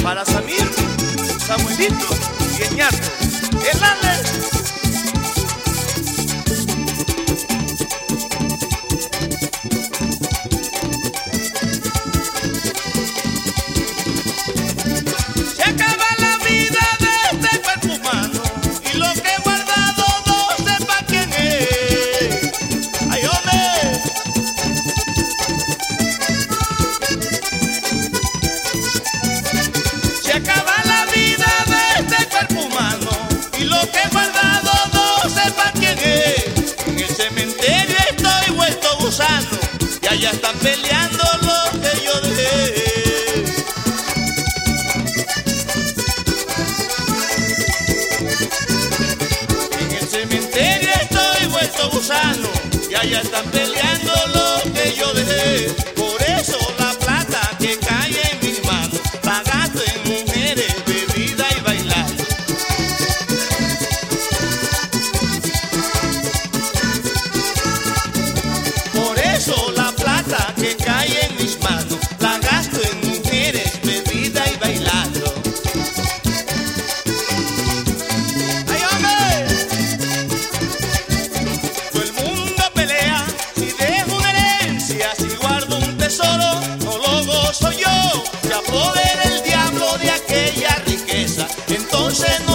para Samir, Samuelito y el ñato. ¡El Ale! Se acaba la vida de este cuerpo humano y lo que he guardado no sepa quién es. ¡Ay, hombre! Se acaba la vida de este cuerpo humano y lo que he guardado no sepa quién es. En el cementerio estoy vuelto gusano y allá están peleando lo que yo dejé. En el cementerio estoy vuelto gusano y allá están peleando lo que yo dejé. Por eso la plata que cae en mis manos la gasto en mujeres, bebida y bailar. Por eso la plata que cae en mis manos la gasto en mujeres, bebida y bailando. ¡Ay, hombre! Todo el mundo pelea si dejo una herencia, si guardo un tesoro, no lo gozo yo. Se apodera el diablo de aquella riqueza, entonces